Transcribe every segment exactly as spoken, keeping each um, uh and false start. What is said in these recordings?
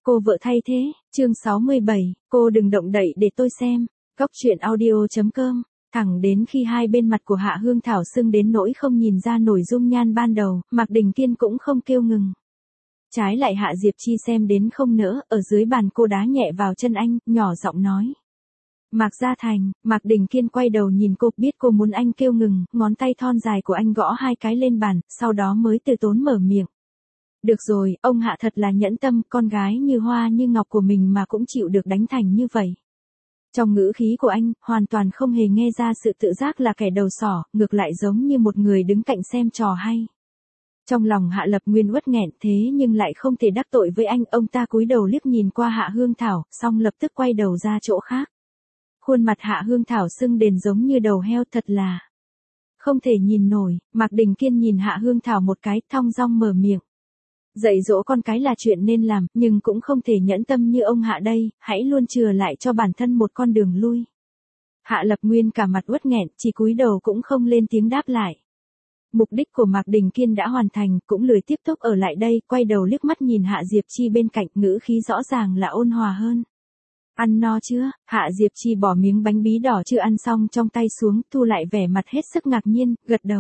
Cô vợ thay thế, chương sáu mươi bảy, cô đừng động đậy để tôi xem. Góc truyện audio chấm com. Thẳng đến khi hai bên mặt của Hạ Hương Thảo sưng đến nỗi không nhìn ra nổi dung nhan ban đầu, Mạc Đình Kiên cũng không kêu ngừng. Trái lại Hạ Diệp Chi xem đến không nỡ, ở dưới bàn cô đá nhẹ vào chân anh, nhỏ giọng nói. Mạc Gia Thành. Mạc Đình Kiên quay đầu nhìn cô, biết cô muốn anh kêu ngừng, ngón tay thon dài của anh gõ hai cái lên bàn, sau đó mới từ tốn mở miệng. Được rồi, ông Hạ thật là nhẫn tâm, con gái như hoa như ngọc của mình mà cũng chịu được đánh thành như vậy. Trong ngữ khí của anh, hoàn toàn không hề nghe ra sự tự giác là kẻ đầu sỏ, ngược lại giống như một người đứng cạnh xem trò hay. Trong lòng Hạ Lập Nguyên uất nghẹn thế nhưng lại không thể đắc tội với anh, ông ta cúi đầu liếc nhìn qua Hạ Hương Thảo, xong lập tức quay đầu ra chỗ khác. Khuôn mặt Hạ Hương Thảo sưng đền giống như đầu heo, thật là không thể nhìn nổi. Mạc Đình Kiên nhìn Hạ Hương Thảo một cái, thong dong mở miệng. Dạy dỗ con cái là chuyện nên làm, nhưng cũng không thể nhẫn tâm như ông Hạ đây, hãy luôn chừa lại cho bản thân một con đường lui. Hạ Lập Nguyên cả mặt uất nghẹn, chỉ cúi đầu cũng không lên tiếng đáp lại. Mục đích của Mạc Đình Kiên đã hoàn thành, cũng lười tiếp tục ở lại đây, quay đầu liếc mắt nhìn Hạ Diệp Chi bên cạnh, ngữ khí rõ ràng là ôn hòa hơn. Ăn no chưa? Hạ Diệp Chi bỏ miếng bánh bí đỏ chưa ăn xong trong tay xuống, thu lại vẻ mặt hết sức ngạc nhiên, gật đầu.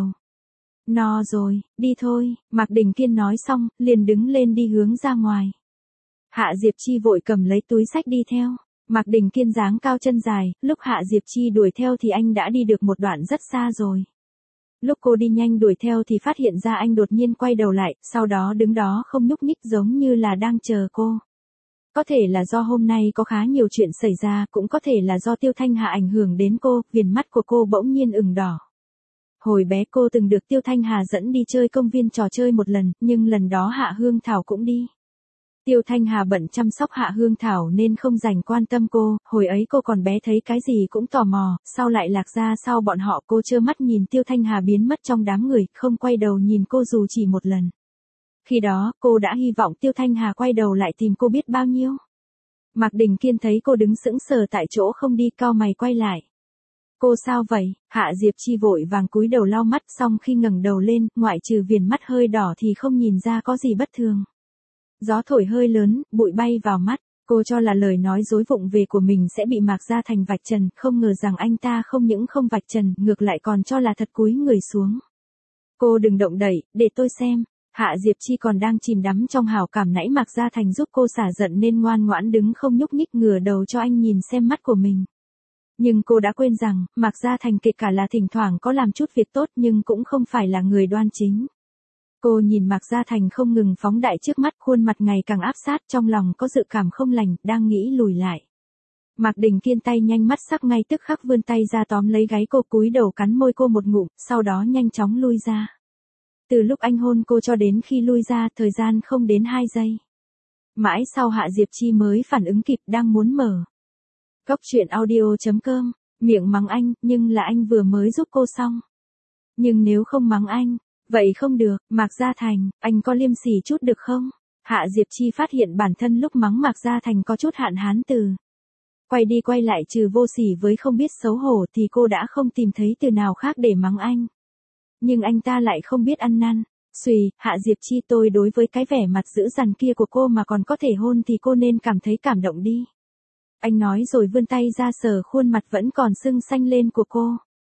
No rồi, đi thôi. Mạc Đình Kiên nói xong, liền đứng lên đi hướng ra ngoài. Hạ Diệp Chi vội cầm lấy túi xách đi theo. Mạc Đình Kiên dáng cao chân dài, lúc Hạ Diệp Chi đuổi theo thì anh đã đi được một đoạn rất xa rồi. Lúc cô đi nhanh đuổi theo thì phát hiện ra anh đột nhiên quay đầu lại, sau đó đứng đó không nhúc nhích giống như là đang chờ cô. Có thể là do hôm nay có khá nhiều chuyện xảy ra, cũng có thể là do Tiêu Thanh Hà ảnh hưởng đến cô, viền mắt của cô bỗng nhiên ửng đỏ. Hồi bé cô từng được Tiêu Thanh Hà dẫn đi chơi công viên trò chơi một lần, nhưng lần đó Hạ Hương Thảo cũng đi. Tiêu Thanh Hà bận chăm sóc Hạ Hương Thảo nên không dành quan tâm cô, hồi ấy cô còn bé thấy cái gì cũng tò mò, sau lại lạc ra sau bọn họ, cô trơ mắt nhìn Tiêu Thanh Hà biến mất trong đám người, không quay đầu nhìn cô dù chỉ một lần. Khi đó, cô đã hy vọng Tiêu Thanh Hà quay đầu lại tìm cô biết bao nhiêu. Mạc Đình Kiên thấy cô đứng sững sờ tại chỗ không đi, cau mày quay lại. Cô sao vậy? Hạ Diệp Chi vội vàng cúi đầu lau mắt, xong khi ngẩng đầu lên, ngoại trừ viền mắt hơi đỏ thì không nhìn ra có gì bất thường. Gió thổi hơi lớn, bụi bay vào mắt, cô cho là lời nói dối vụng về của mình sẽ bị Mạc Gia Thành vạch trần, không ngờ rằng anh ta không những không vạch trần, ngược lại còn cho là thật, cúi người xuống. Cô đừng động đậy, để tôi xem. Hạ Diệp Chi còn đang chìm đắm trong hào cảm, nãy Mạc Gia Thành giúp cô xả giận nên ngoan ngoãn đứng không nhúc nhích, ngửa đầu cho anh nhìn xem mắt của mình. Nhưng cô đã quên rằng, Mạc Gia Thành kể cả là thỉnh thoảng có làm chút việc tốt nhưng cũng không phải là người đoan chính. Cô nhìn Mạc Gia Thành không ngừng phóng đại trước mắt, khuôn mặt ngày càng áp sát, trong lòng có dự cảm không lành, đang nghĩ lùi lại. Mạc Đình Kiên tay nhanh mắt sắc ngay tức khắc vươn tay ra tóm lấy gáy cô, cúi đầu cắn môi cô một ngụm, sau đó nhanh chóng lui ra. Từ lúc anh hôn cô cho đến khi lui ra, thời gian không đến hai giây. Mãi sau Hạ Diệp Chi mới phản ứng kịp, đang muốn mở. Góc truyện audio chấm com, miệng mắng anh, nhưng là anh vừa mới giúp cô xong. Nhưng nếu không mắng anh, vậy không được. Mạc Gia Thành, anh có liêm sỉ chút được không? Hạ Diệp Chi phát hiện bản thân lúc mắng Mạc Gia Thành có chút hạn hán từ. Quay đi quay lại trừ vô sỉ với không biết xấu hổ thì cô đã không tìm thấy từ nào khác để mắng anh. Nhưng anh ta lại không biết ăn năn. Xùy, Hạ Diệp Chi, tôi đối với cái vẻ mặt dữ dằn kia của cô mà còn có thể hôn thì cô nên cảm thấy cảm động đi. Anh nói rồi vươn tay ra sờ khuôn mặt vẫn còn sưng xanh lên của cô.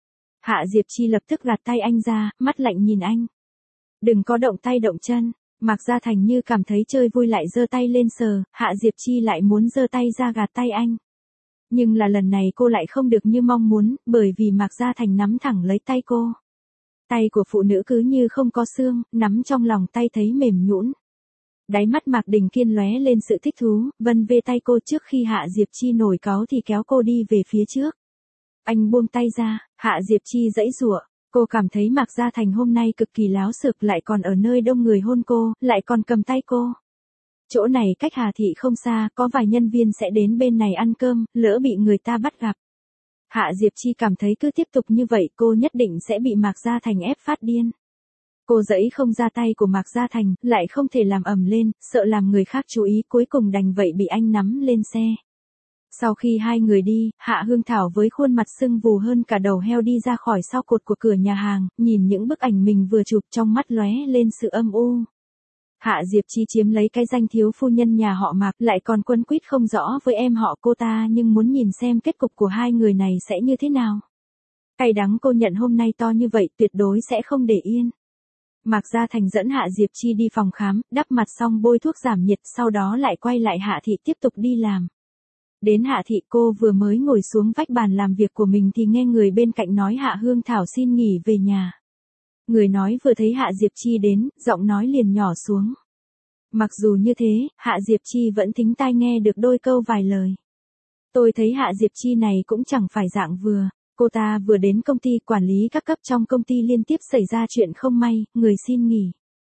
Hạ Diệp Chi lập tức gạt tay anh ra, mắt lạnh nhìn anh. Đừng có động tay động chân. Mạc Gia Thành như cảm thấy chơi vui lại giơ tay lên sờ, Hạ Diệp Chi lại muốn giơ tay ra gạt tay anh. Nhưng là lần này cô lại không được như mong muốn, bởi vì Mạc Gia Thành nắm thẳng lấy tay cô. Tay của phụ nữ cứ như không có xương, nắm trong lòng tay thấy mềm nhũn. Đáy mắt Mạc Đình Kiên lóe lên sự thích thú, vân vê tay cô trước khi Hạ Diệp Chi nổi cáu thì kéo cô đi về phía trước. Anh buông tay ra, Hạ Diệp Chi giãy giụa, cô cảm thấy Mạc Gia Thành hôm nay cực kỳ láo xược, lại còn ở nơi đông người hôn cô, lại còn cầm tay cô. Chỗ này cách Hà Thị không xa, có vài nhân viên sẽ đến bên này ăn cơm, lỡ bị người ta bắt gặp. Hạ Diệp Chi cảm thấy cứ tiếp tục như vậy cô nhất định sẽ bị Mạc Gia Thành ép phát điên. Cô giãy không ra tay của Mạc Gia Thành, lại không thể làm ầm lên, sợ làm người khác chú ý, cuối cùng đành vậy bị anh nắm lên xe. Sau khi hai người đi, Hạ Hương Thảo với khuôn mặt sưng vù hơn cả đầu heo đi ra khỏi sau cột của cửa nhà hàng, nhìn những bức ảnh mình vừa chụp trong mắt lóe lên sự âm u. Hạ Diệp Chi chiếm lấy cái danh thiếu phu nhân nhà họ Mạc, lại còn quấn quýt không rõ với em họ cô ta, nhưng muốn nhìn xem kết cục của hai người này sẽ như thế nào. Cay đắng cô nhận hôm nay to như vậy, tuyệt đối sẽ không để yên. Mạc Gia Thành dẫn Hạ Diệp Chi đi phòng khám, đắp mặt xong bôi thuốc giảm nhiệt, sau đó lại quay lại Hạ Thị tiếp tục đi làm. Đến Hạ Thị, cô vừa mới ngồi xuống vách bàn làm việc của mình thì nghe người bên cạnh nói Hạ Hương Thảo xin nghỉ về nhà. Người nói vừa thấy Hạ Diệp Chi đến, giọng nói liền nhỏ xuống. Mặc dù như thế, Hạ Diệp Chi vẫn thính tai nghe được đôi câu vài lời. Tôi thấy Hạ Diệp Chi này cũng chẳng phải dạng vừa. Cô ta vừa đến công ty, quản lý các cấp trong công ty liên tiếp xảy ra chuyện không may, người xin nghỉ.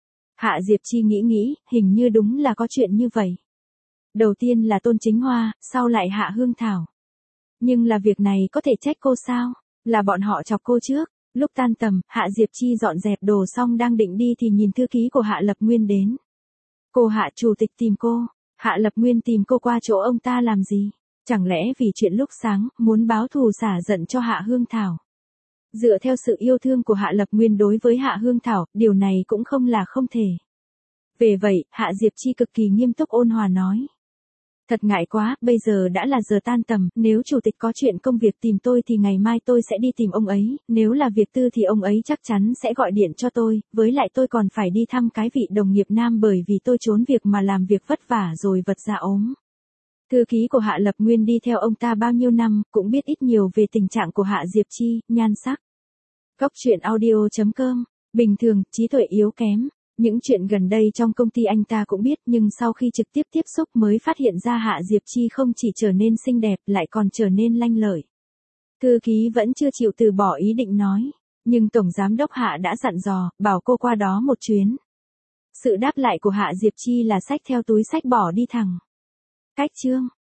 Hạ Diệp Chi nghĩ nghĩ, hình như đúng là có chuyện như vậy. Đầu tiên là Tôn Chính Hoa, sau lại Hạ Hương Thảo. Nhưng là việc này có thể trách cô sao? Là bọn họ chọc cô trước. Lúc tan tầm, Hạ Diệp Chi dọn dẹp đồ xong đang định đi thì nhìn thư ký của Hạ Lập Nguyên đến. Cô Hạ chủ tịch tìm cô. Hạ Lập Nguyên tìm cô qua chỗ ông ta làm gì? Chẳng lẽ vì chuyện lúc sáng, muốn báo thù xả giận cho Hạ Hương Thảo? Dựa theo sự yêu thương của Hạ Lập Nguyên đối với Hạ Hương Thảo, điều này cũng không là không thể. Về vậy, Hạ Diệp Chi cực kỳ nghiêm túc ôn hòa nói. Thật ngại quá, bây giờ đã là giờ tan tầm, nếu chủ tịch có chuyện công việc tìm tôi thì ngày mai tôi sẽ đi tìm ông ấy, nếu là việc tư thì ông ấy chắc chắn sẽ gọi điện cho tôi, với lại tôi còn phải đi thăm cái vị đồng nghiệp nam bởi vì tôi trốn việc mà làm việc vất vả rồi vật ra ốm. Thư ký của Hạ Lập Nguyên đi theo ông ta bao nhiêu năm, cũng biết ít nhiều về tình trạng của Hạ Diệp Chi, nhan sắc. Góc truyện audio chấm com, bình thường, trí tuệ yếu kém. Những chuyện gần đây trong công ty anh ta cũng biết, nhưng sau khi trực tiếp tiếp xúc mới phát hiện ra Hạ Diệp Chi không chỉ trở nên xinh đẹp, lại còn trở nên lanh lợi. Thư ký vẫn chưa chịu từ bỏ ý định nói, nhưng Tổng Giám đốc Hạ đã dặn dò, bảo cô qua đó một chuyến. Sự đáp lại của Hạ Diệp Chi là xách theo túi xách bỏ đi thẳng. Cách chương